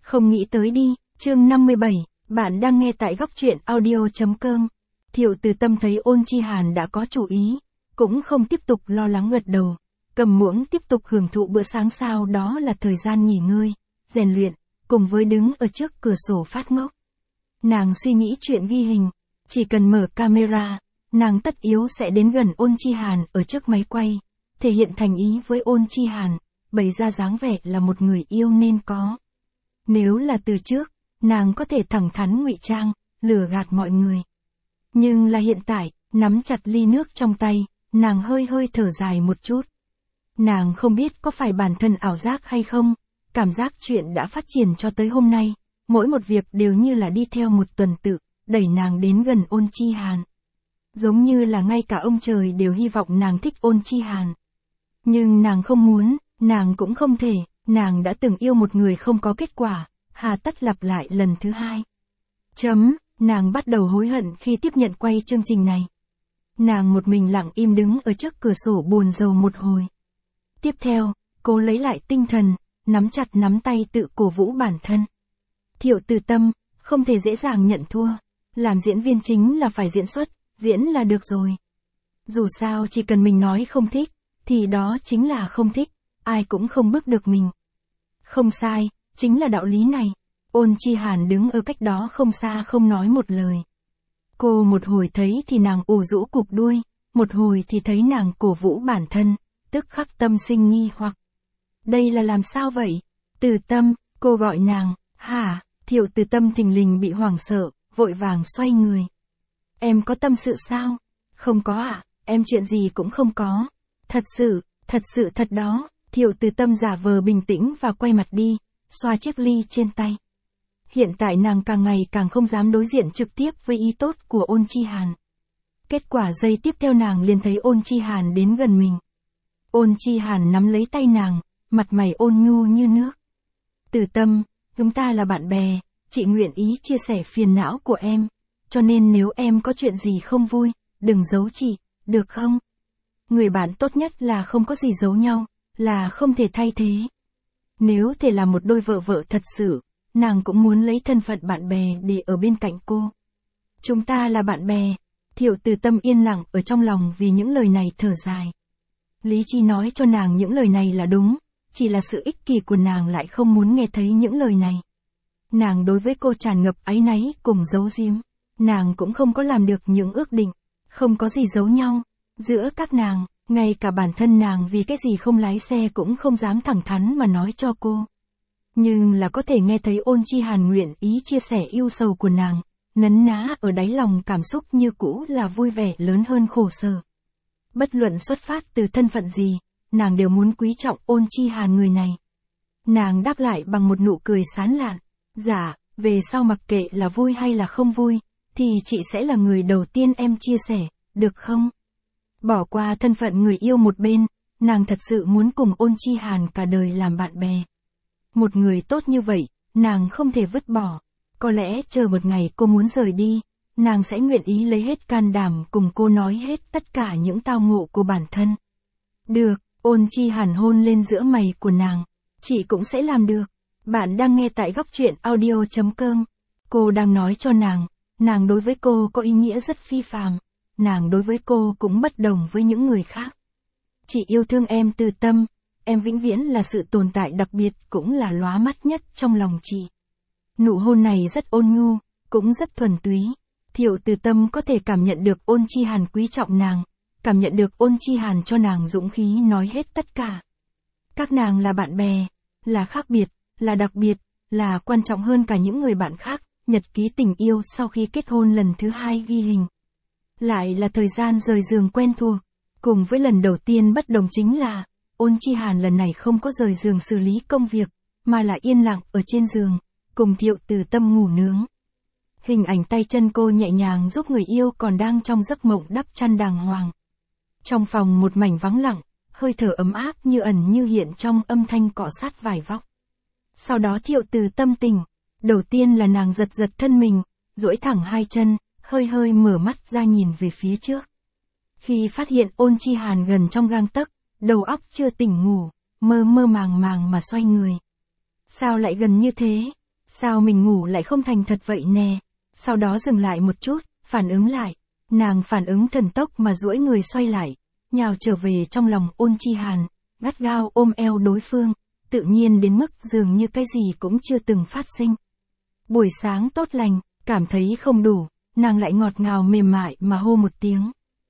Không nghĩ tới đi, chương 57, bạn đang nghe tại góc truyện audio.com. Thiệu Từ Tâm thấy Ôn Chi Hàn đã có chủ ý, cũng không tiếp tục lo lắng gật đầu, cầm muỗng tiếp tục hưởng thụ bữa sáng, sau đó là thời gian nghỉ ngơi, rèn luyện, cùng với đứng ở trước cửa sổ phát ngốc. Nàng suy nghĩ chuyện ghi hình, chỉ cần mở camera, nàng tất yếu sẽ đến gần Ôn Chi Hàn ở trước máy quay, thể hiện thành ý với Ôn Chi Hàn, bày ra dáng vẻ là một người yêu nên có. Nếu là từ trước, nàng có thể thẳng thắn ngụy trang, lừa gạt mọi người. Nhưng là hiện tại, nắm chặt ly nước trong tay, nàng hơi hơi thở dài một chút. Nàng không biết có phải bản thân ảo giác hay không, cảm giác chuyện đã phát triển cho tới hôm nay, mỗi một việc đều như là đi theo một tuần tự, đẩy nàng đến gần Ôn Chi Hàn. Giống như là ngay cả ông trời đều hy vọng nàng thích Ôn Chi Hàn. Nhưng nàng không muốn, nàng cũng không thể, nàng đã từng yêu một người không có kết quả, hà tất lặp lại lần thứ hai. Nàng bắt đầu hối hận khi tiếp nhận quay chương trình này. Nàng một mình lặng im đứng ở trước cửa sổ buồn rầu một hồi. Tiếp theo, cô lấy lại tinh thần, nắm chặt nắm tay tự cổ vũ bản thân. Thiệu Từ Tâm, không thể dễ dàng nhận thua. Làm diễn viên chính là phải diễn xuất, diễn là được rồi. Dù sao chỉ cần mình nói không thích, thì đó chính là không thích, ai cũng không bức được mình. Không sai, chính là đạo lý này. Ôn Chi Hàn đứng ở cách đó không xa không nói một lời. Cô một hồi thấy thì nàng ủ rũ cụp đuôi, một hồi thì thấy nàng cổ vũ bản thân, tức khắc tâm sinh nghi hoặc. Đây là làm sao vậy? Từ Tâm, cô gọi nàng, hả? Thiệu Từ Tâm thình lình bị hoảng sợ, vội vàng xoay người. Em có tâm sự sao? Không có ạ, em chuyện gì cũng không có. Thật sự thật đó. Thiệu Từ Tâm giả vờ bình tĩnh và quay mặt đi, xoa chiếc ly trên tay. Hiện tại nàng càng ngày càng không dám đối diện trực tiếp với ý tốt của Ôn Chi Hàn. Kết quả giây tiếp theo nàng liền thấy Ôn Chi Hàn đến gần mình. Ôn Chi Hàn nắm lấy tay nàng, mặt mày ôn nhu như nước. Từ Tâm, chúng ta là bạn bè, chị nguyện ý chia sẻ phiền não của em, cho nên nếu em có chuyện gì không vui, đừng giấu chị, được không? Người bạn tốt nhất là không có gì giấu nhau, là không thể thay thế. Nếu thể là một đôi vợ vợ thật sự, nàng cũng muốn lấy thân phận bạn bè để ở bên cạnh cô. Chúng ta là bạn bè. Thiệu Từ Tâm yên lặng ở trong lòng vì những lời này thở dài. Lý trí nói cho nàng những lời này là đúng, chỉ là sự ích kỷ của nàng lại không muốn nghe thấy những lời này. Nàng đối với cô tràn ngập áy náy cùng giấu giếm. Nàng cũng không có làm được những ước định, không có gì giấu nhau. Giữa các nàng, ngay cả bản thân nàng vì cái gì không lái xe cũng không dám thẳng thắn mà nói cho cô. Nhưng là có thể nghe thấy Ôn Chi Hàn nguyện ý chia sẻ ưu sầu của nàng, nấn ná ở đáy lòng cảm xúc như cũ là vui vẻ lớn hơn khổ sở. Bất luận xuất phát từ thân phận gì, nàng đều muốn quý trọng Ôn Chi Hàn người này. Nàng đáp lại bằng một nụ cười sán lạn. Dạ, về sau mặc kệ là vui hay là không vui, thì chị sẽ là người đầu tiên em chia sẻ, được không? Bỏ qua thân phận người yêu một bên, nàng thật sự muốn cùng Ôn Chi Hàn cả đời làm bạn bè. Một người tốt như vậy, nàng không thể vứt bỏ. Có lẽ chờ một ngày cô muốn rời đi, nàng sẽ nguyện ý lấy hết can đảm cùng cô nói hết tất cả những tao ngộ của bản thân. Được, Ôn Chi Hàn hôn lên giữa mày của nàng. Chị cũng sẽ làm được. Bạn đang nghe tại góc truyện audio.com. Cô đang nói cho nàng đối với cô có ý nghĩa rất phi phàm. Nàng đối với cô cũng bất đồng với những người khác. Chị yêu thương em Từ Tâm, em vĩnh viễn là sự tồn tại đặc biệt cũng là lóa mắt nhất trong lòng chị. Nụ hôn này rất ôn nhu, cũng rất thuần túy. Thiệu Từ Tâm có thể cảm nhận được Ôn Chi Hàn quý trọng nàng, cảm nhận được Ôn Chi Hàn cho nàng dũng khí nói hết tất cả. Các nàng là bạn bè, là khác biệt, là đặc biệt, là quan trọng hơn cả những người bạn khác. Nhật ký tình yêu sau khi kết hôn lần thứ 2 ghi hình. Lại là thời gian rời giường quen thuộc. Cùng với lần đầu tiên bất đồng chính là, Ôn Chi Hàn lần này không có rời giường xử lý công việc, mà là yên lặng ở trên giường, cùng Thiệu Từ Tâm ngủ nướng. Hình ảnh tay chân cô nhẹ nhàng giúp người yêu còn đang trong giấc mộng đắp chăn đàng hoàng. Trong phòng một mảnh vắng lặng, hơi thở ấm áp như ẩn như hiện trong âm thanh cọ sát vải vóc. Sau đó Thiệu Từ Tâm tỉnh. Đầu tiên là nàng giật giật thân mình, duỗi thẳng hai chân, hơi hơi mở mắt ra nhìn về phía trước. Khi phát hiện Ôn Chi Hàn gần trong gang tấc, đầu óc chưa tỉnh ngủ, mơ mơ màng màng mà xoay người. Sao lại gần như thế? Sao mình ngủ lại không thành thật vậy nè? Sau đó dừng lại một chút, phản ứng lại. Nàng phản ứng thần tốc mà duỗi người xoay lại, nhào trở về trong lòng Ôn Chi Hàn, gắt gao ôm eo đối phương, tự nhiên đến mức dường như cái gì cũng chưa từng phát sinh. Buổi sáng tốt lành, cảm thấy không đủ, nàng lại ngọt ngào mềm mại mà hô một tiếng.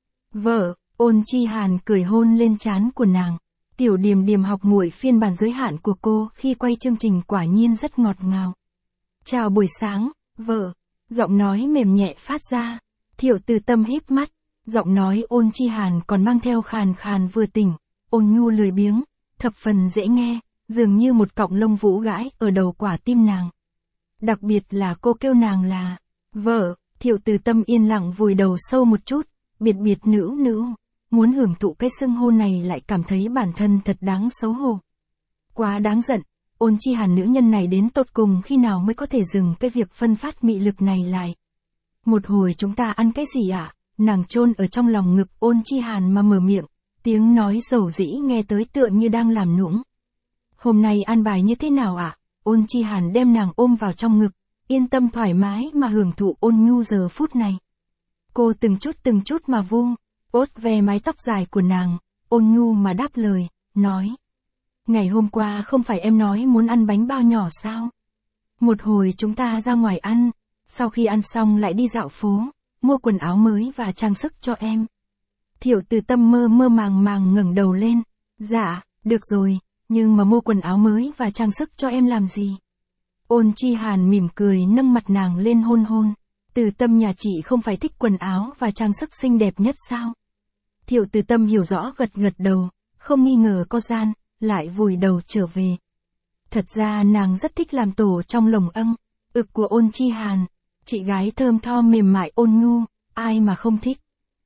Vợ, Ôn Chi Hàn cười hôn lên trán của nàng. Tiểu Điềm Điềm học muội phiên bản giới hạn của cô khi quay chương trình quả nhiên rất ngọt ngào. Chào buổi sáng, vợ. Giọng nói mềm nhẹ phát ra. Thiệu Từ Tâm híp mắt. Giọng nói Ôn Chi Hàn còn mang theo khàn khàn vừa tỉnh, ôn nhu lười biếng, thập phần dễ nghe, dường như một cọng lông vũ gãi ở đầu quả tim nàng. Đặc biệt là cô kêu nàng là vợ. Thiệu Từ Tâm yên lặng vùi đầu sâu một chút, biệt biệt nữ nữ. Muốn hưởng thụ cái xưng hôn này lại cảm thấy bản thân thật đáng xấu hổ. Quá đáng giận, Ôn Chi Hàn nữ nhân này đến tột cùng khi nào mới có thể dừng cái việc phân phát mị lực này lại. Một hồi chúng ta ăn cái gì ạ? Nàng chôn ở trong lòng ngực Ôn Chi Hàn mà mở miệng, tiếng nói dầu dĩ nghe tới tựa như đang làm nũng. Hôm nay ăn bài như thế nào ạ? Ôn Chi Hàn đem nàng ôm vào trong ngực, yên tâm thoải mái mà hưởng thụ ôn nhu giờ phút này. Cô từng chút mà vuông vuốt ve mái tóc dài của nàng, ôn nhu mà đáp lời, nói. Ngày hôm qua không phải em nói muốn ăn bánh bao nhỏ sao? Một hồi chúng ta ra ngoài ăn, sau khi ăn xong lại đi dạo phố, mua quần áo mới và trang sức cho em. Thiệu Từ Tâm mơ mơ màng ngẩng đầu lên, dạ, được rồi, nhưng mà mua quần áo mới và trang sức cho em làm gì? Ôn Chi Hàn mỉm cười nâng mặt nàng lên hôn hôn. Từ Tâm nhà chị không phải thích quần áo và trang sức xinh đẹp nhất sao? Thiệu Từ Tâm hiểu rõ gật đầu, không nghi ngờ có gian, lại vùi đầu trở về. Thật ra nàng rất thích làm tổ trong lồng ực của Ôn Chi Hàn, chị gái thơm tho mềm mại ôn nhu, ai mà không thích.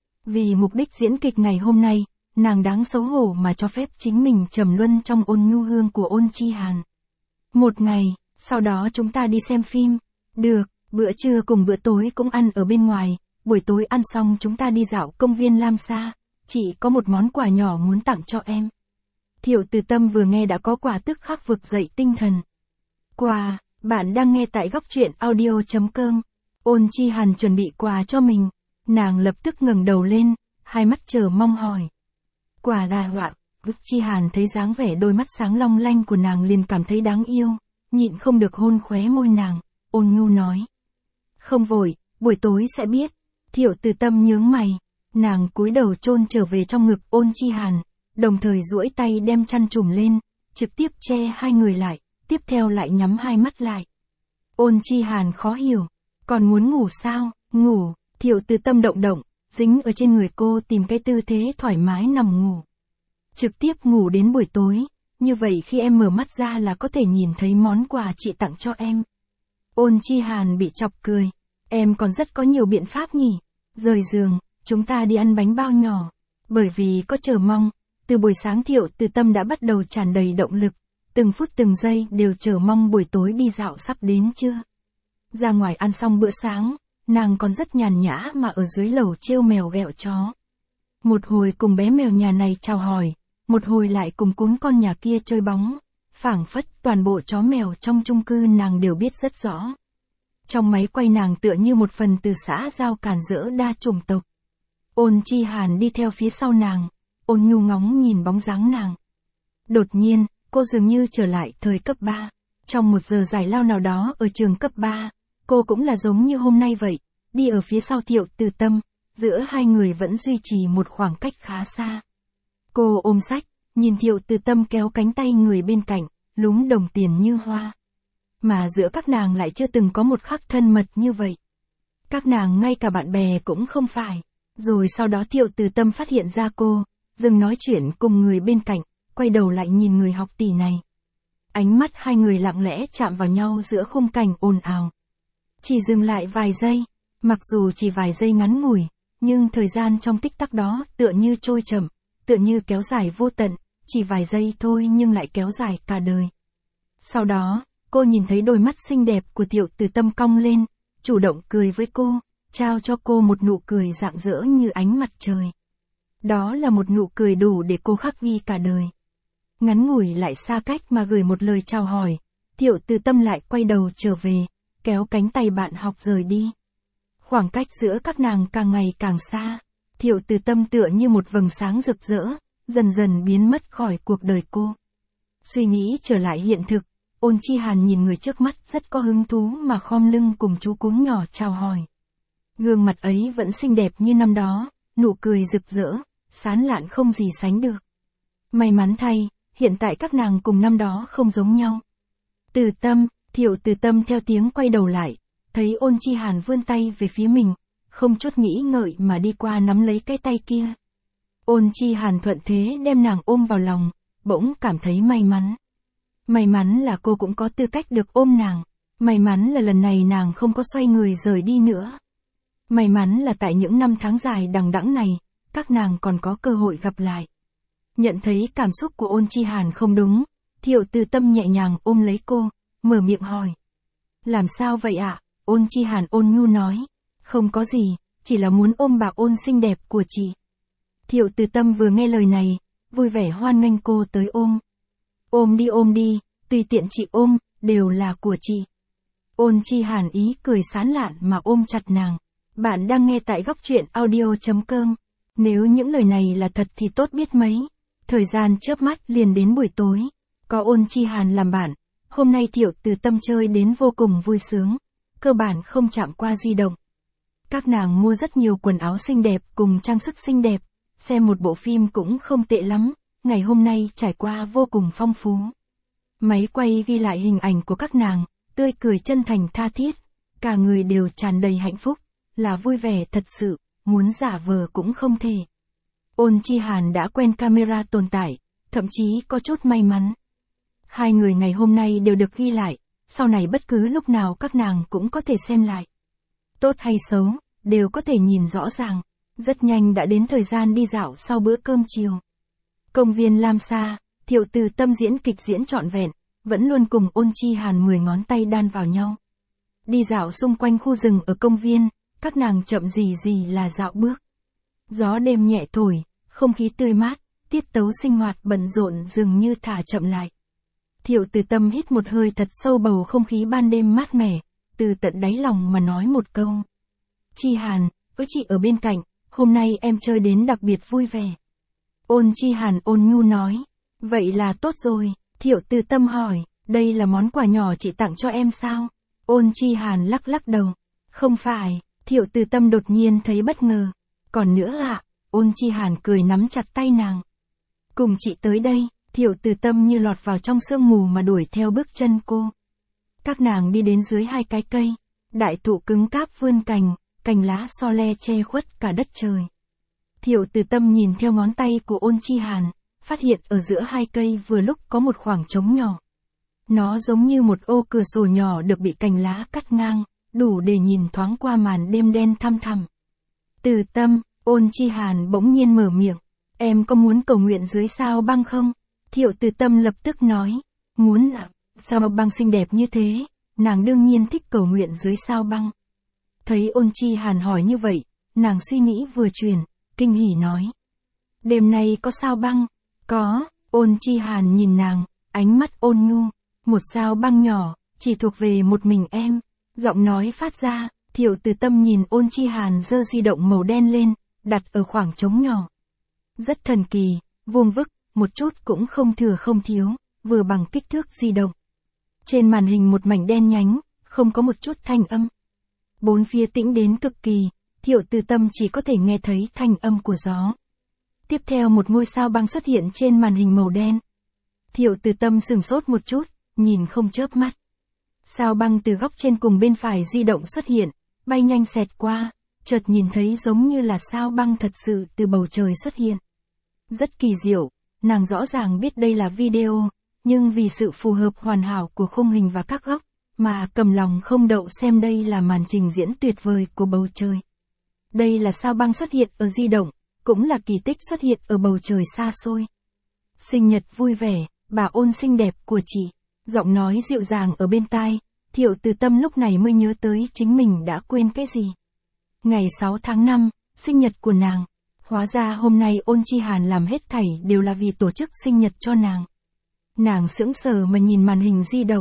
Vì mục đích diễn kịch ngày hôm nay, nàng đáng xấu hổ mà cho phép chính mình trầm luân trong ôn nhu hương của Ôn Chi Hàn. Một ngày, sau đó chúng ta đi xem phim. Được, bữa trưa cùng bữa tối cũng ăn ở bên ngoài, buổi tối ăn xong chúng ta đi dạo công viên Lam Sa. Chị có một món quà nhỏ muốn tặng cho em. Thiệu Từ Tâm vừa nghe đã có quà tức khắc vực dậy tinh thần. Quà, bạn đang nghe tại góc truyện audio.com. Ôn Chi Hàn chuẩn bị quà cho mình. Nàng lập tức ngẩng đầu lên, hai mắt chờ mong hỏi. Quà là họa. Chi Hàn thấy dáng vẻ đôi mắt sáng long lanh của nàng liền cảm thấy đáng yêu, nhịn không được hôn khóe môi nàng, ôn nhu nói. Không vội, buổi tối sẽ biết. Thiệu Từ Tâm nhướng mày, nàng cúi đầu chôn trở về trong ngực Ôn Chi Hàn, đồng thời duỗi tay đem chăn trùm lên, trực tiếp che hai người lại, tiếp theo lại nhắm hai mắt lại. Ôn Chi Hàn khó hiểu, còn muốn ngủ sao? Ngủ. Thiệu Từ Tâm động, dính ở trên người cô tìm cái tư thế thoải mái nằm ngủ. Trực tiếp ngủ đến buổi tối, như vậy khi em mở mắt ra là có thể nhìn thấy món quà chị tặng cho em. Ôn Chi Hàn bị chọc cười, em còn rất có nhiều biện pháp nhỉ. Rời giường, chúng ta đi ăn bánh bao nhỏ. Bởi vì có chờ mong, từ buổi sáng Thiệu Từ Tâm đã bắt đầu tràn đầy động lực, từng phút từng giây đều chờ mong buổi tối đi dạo sắp đến chưa. Ra ngoài ăn xong bữa sáng, nàng còn rất nhàn nhã mà ở dưới lầu trêu mèo ghẹo chó. Một hồi cùng bé mèo nhà này chào hỏi, một hồi lại cùng cún con nhà kia chơi bóng, phảng phất toàn bộ chó mèo trong chung cư nàng đều biết rất rõ. Trong máy quay nàng tựa như một phần từ xã giao càn rỡ đa chủng tộc. Ôn Chi Hàn đi theo phía sau nàng, ôn nhu ngóng nhìn bóng dáng nàng. Đột nhiên, cô dường như trở lại thời cấp 3. Trong một giờ giải lao nào đó ở trường cấp 3, cô cũng là giống như hôm nay vậy, đi ở phía sau Thiệu Từ Tâm, giữa hai người vẫn duy trì một khoảng cách khá xa. Cô ôm sách, nhìn Thiệu Từ Tâm kéo cánh tay người bên cạnh, lúm đồng tiền như hoa. Mà giữa các nàng lại chưa từng có một khắc thân mật như vậy. Các nàng ngay cả bạn bè cũng không phải. Rồi sau đó Thiệu Từ Tâm phát hiện ra cô, dừng nói chuyện cùng người bên cạnh, quay đầu lại nhìn người học tỷ này. Ánh mắt hai người lặng lẽ chạm vào nhau giữa khung cảnh ồn ào. Chỉ dừng lại vài giây, mặc dù chỉ vài giây ngắn ngủi, nhưng thời gian trong tích tắc đó tựa như trôi chậm, tựa như kéo dài vô tận, chỉ vài giây thôi nhưng lại kéo dài cả đời. Sau đó, cô nhìn thấy đôi mắt xinh đẹp của Thiệu Từ Tâm cong lên, chủ động cười với cô, trao cho cô một nụ cười rạng rỡ như ánh mặt trời. Đó là một nụ cười đủ để cô khắc ghi cả đời. Ngắn ngủi lại xa cách mà gửi một lời chào hỏi, Thiệu Từ Tâm lại quay đầu trở về, kéo cánh tay bạn học rời đi. Khoảng cách giữa các nàng càng ngày càng xa. Thiệu Từ Tâm tựa như một vầng sáng rực rỡ, dần dần biến mất khỏi cuộc đời cô. Suy nghĩ trở lại hiện thực, Ôn Chi Hàn nhìn người trước mắt rất có hứng thú mà khom lưng cùng chú cún nhỏ chào hỏi. Gương mặt ấy vẫn xinh đẹp như năm đó, nụ cười rực rỡ, sán lạn không gì sánh được. May mắn thay, hiện tại các nàng cùng năm đó không giống nhau. Từ Tâm, Thiệu Từ Tâm theo tiếng quay đầu lại, thấy Ôn Chi Hàn vươn tay về phía mình, không chút nghĩ ngợi mà đi qua nắm lấy cái tay kia. Ôn Chi Hàn thuận thế đem nàng ôm vào lòng, bỗng cảm thấy may mắn. May mắn là cô cũng có tư cách được ôm nàng, may mắn là lần này nàng không có xoay người rời đi nữa. May mắn là tại những năm tháng dài đằng đẵng này, các nàng còn có cơ hội gặp lại. Nhận thấy cảm xúc của Ôn Chi Hàn không đúng, Thiệu Từ Tâm nhẹ nhàng ôm lấy cô, mở miệng hỏi. Làm sao vậy ạ? Ôn Chi Hàn ôn nhu nói. Không có gì, chỉ là muốn ôm bà Ôn xinh đẹp của chị. Thiệu Từ Tâm vừa nghe lời này, vui vẻ hoan nghênh cô tới ôm. Ôm đi, tùy tiện chị ôm, đều là của chị. Ôn Chi Hàn ý cười sán lạn mà ôm chặt nàng. Bạn đang nghe tại góc truyện audio.com. Nếu những lời này là thật thì tốt biết mấy. Thời gian chớp mắt liền đến buổi tối. Có Ôn Chi Hàn làm bạn, hôm nay Thiệu Từ Tâm chơi đến vô cùng vui sướng. Cơ bản không chạm qua di động. Các nàng mua rất nhiều quần áo xinh đẹp cùng trang sức xinh đẹp. Xem một bộ phim cũng không tệ lắm. Ngày hôm nay trải qua vô cùng phong phú. Máy quay ghi lại hình ảnh của các nàng, tươi cười chân thành tha thiết. Cả người đều tràn đầy hạnh phúc, là vui vẻ thật sự, muốn giả vờ cũng không thể. Ôn Chi Hàn đã quen camera tồn tại, thậm chí có chút may mắn. Hai người ngày hôm nay đều được ghi lại, sau này bất cứ lúc nào các nàng cũng có thể xem lại. Tốt hay xấu, đều có thể nhìn rõ ràng. Rất nhanh đã đến thời gian đi dạo sau bữa cơm chiều. Công viên Lam Sa, Thiệu Từ Tâm diễn kịch diễn trọn vẹn, vẫn luôn cùng Ôn Chi Hàn 10 ngón tay đan vào nhau. Đi dạo xung quanh khu rừng ở công viên, các nàng chậm gì là dạo bước. Gió đêm nhẹ thổi, không khí tươi mát, tiết tấu sinh hoạt bận rộn dường như thả chậm lại. Thiệu Từ Tâm hít một hơi thật sâu bầu không khí ban đêm mát mẻ, từ tận đáy lòng mà nói một câu. Chi Hàn, với chị ở bên cạnh, hôm nay em chơi đến đặc biệt vui vẻ. Ôn Chi Hàn ôn nhu nói. Vậy là tốt rồi. Thiệu Từ Tâm hỏi, đây là món quà nhỏ chị tặng cho em sao? Ôn Chi Hàn lắc lắc đầu. Không phải. Thiệu Từ Tâm đột nhiên thấy bất ngờ. Còn nữa ạ. Ôn Chi Hàn cười nắm chặt tay nàng. Cùng chị tới đây. Thiệu Từ Tâm như lọt vào trong sương mù mà đuổi theo bước chân cô. Các nàng đi đến dưới hai cái cây. Đại thụ cứng cáp vươn cành, cành lá so le che khuất cả đất trời. Thiệu Từ Tâm nhìn theo ngón tay của Ôn Chi Hàn, phát hiện ở giữa hai cây vừa lúc có một khoảng trống nhỏ. Nó giống như một ô cửa sổ nhỏ được bị cành lá cắt ngang, đủ để nhìn thoáng qua màn đêm đen thăm thẳm. Từ Tâm, Ôn Chi Hàn bỗng nhiên mở miệng. Em có muốn cầu nguyện dưới sao băng không? Thiệu Từ Tâm lập tức nói. Muốn ạ, sao băng xinh đẹp như thế, nàng đương nhiên thích cầu nguyện dưới sao băng. Thấy Ôn Chi Hàn hỏi như vậy, nàng suy nghĩ vừa chuyển, kinh hỉ nói. Đêm nay có sao băng? Có. Ôn Chi Hàn nhìn nàng, ánh mắt ôn nhu. Một sao băng nhỏ, chỉ thuộc về một mình em. Giọng nói phát ra, Thiệu Từ Tâm nhìn Ôn Chi Hàn giơ di động màu đen lên, đặt ở khoảng trống nhỏ. Rất thần kỳ, vuông vức, một chút cũng không thừa không thiếu, vừa bằng kích thước di động. Trên màn hình một mảnh đen nhánh, không có một chút thanh âm. Bốn phía tĩnh đến cực kỳ, Thiệu Từ Tâm chỉ có thể nghe thấy thanh âm của gió. Tiếp theo một ngôi sao băng xuất hiện trên màn hình màu đen. Thiệu Từ Tâm sửng sốt một chút, nhìn không chớp mắt. Sao băng từ góc trên cùng bên phải di động xuất hiện, bay nhanh xẹt qua, chợt nhìn thấy giống như là sao băng thật sự từ bầu trời xuất hiện. Rất kỳ diệu, nàng rõ ràng biết đây là video, nhưng vì sự phù hợp hoàn hảo của khung hình và các góc, mà cầm lòng không đậu xem đây là màn trình diễn tuyệt vời của bầu trời. Đây là sao băng xuất hiện ở di động, cũng là kỳ tích xuất hiện ở bầu trời xa xôi. Sinh nhật vui vẻ, bà Ôn xinh đẹp của chị. Giọng nói dịu dàng ở bên tai, Thiệu Từ Tâm lúc này mới nhớ tới chính mình đã quên cái gì. Ngày 6 tháng 5, sinh nhật của nàng. Hóa ra hôm nay Ôn Chi Hàn làm hết thảy đều là vì tổ chức sinh nhật cho nàng. Nàng sững sờ mà nhìn màn hình di động.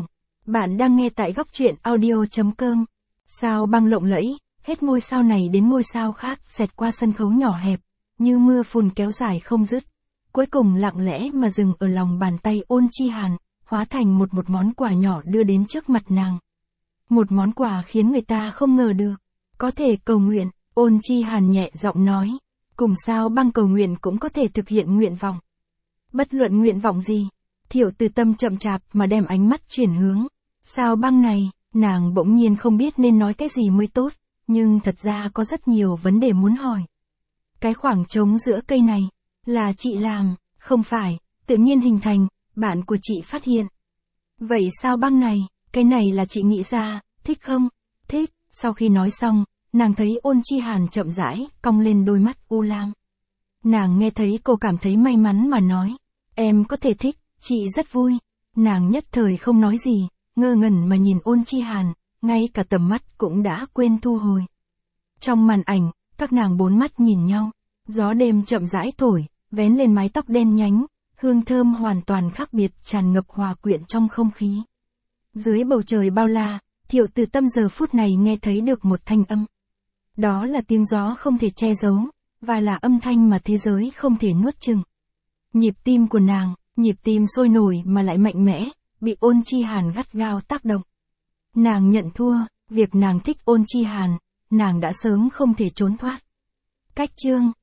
Bạn đang nghe tại góc truyện audio.com. Sao băng lộng lẫy, hết ngôi sao này đến ngôi sao khác xẹt qua sân khấu nhỏ hẹp, như mưa phùn kéo dài không dứt. Cuối cùng lặng lẽ mà dừng ở lòng bàn tay Ôn Chi Hàn, hóa thành một món quà nhỏ đưa đến trước mặt nàng. Một món quà khiến người ta không ngờ được. Có thể cầu nguyện, Ôn Chi Hàn nhẹ giọng nói. Cùng sao băng cầu nguyện cũng có thể thực hiện nguyện vọng. Bất luận nguyện vọng gì, Thiệu Từ Tâm chậm chạp mà đem ánh mắt chuyển hướng. Sao băng này, nàng bỗng nhiên không biết nên nói cái gì mới tốt, nhưng thật ra có rất nhiều vấn đề muốn hỏi. Cái khoảng trống giữa cây này, là chị làm, không phải, tự nhiên hình thành, bạn của chị phát hiện. Vậy sao băng này, cái này là chị nghĩ ra, thích không? Thích. Sau khi nói xong, nàng thấy Ôn Chi Hàn chậm rãi, cong lên đôi mắt u lam. Nàng nghe thấy cô cảm thấy may mắn mà nói, em có thể thích, chị rất vui. Nàng nhất thời không nói gì, ngơ ngẩn mà nhìn Ôn Chi Hàn, ngay cả tầm mắt cũng đã quên thu hồi. Trong màn ảnh, các nàng bốn mắt nhìn nhau, gió đêm chậm rãi thổi, vén lên mái tóc đen nhánh, hương thơm hoàn toàn khác biệt tràn ngập hòa quyện trong không khí. Dưới bầu trời bao la, Thiệu Từ Tâm giờ phút này nghe thấy được một thanh âm. Đó là tiếng gió không thể che giấu, và là âm thanh mà thế giới không thể nuốt chửng. Nhịp tim của nàng, nhịp tim sôi nổi mà lại mạnh mẽ, bị Ôn Chi Hàn gắt gao tác động. Nàng nhận thua, việc nàng thích Ôn Chi Hàn, nàng đã sớm không thể trốn thoát. Cách chương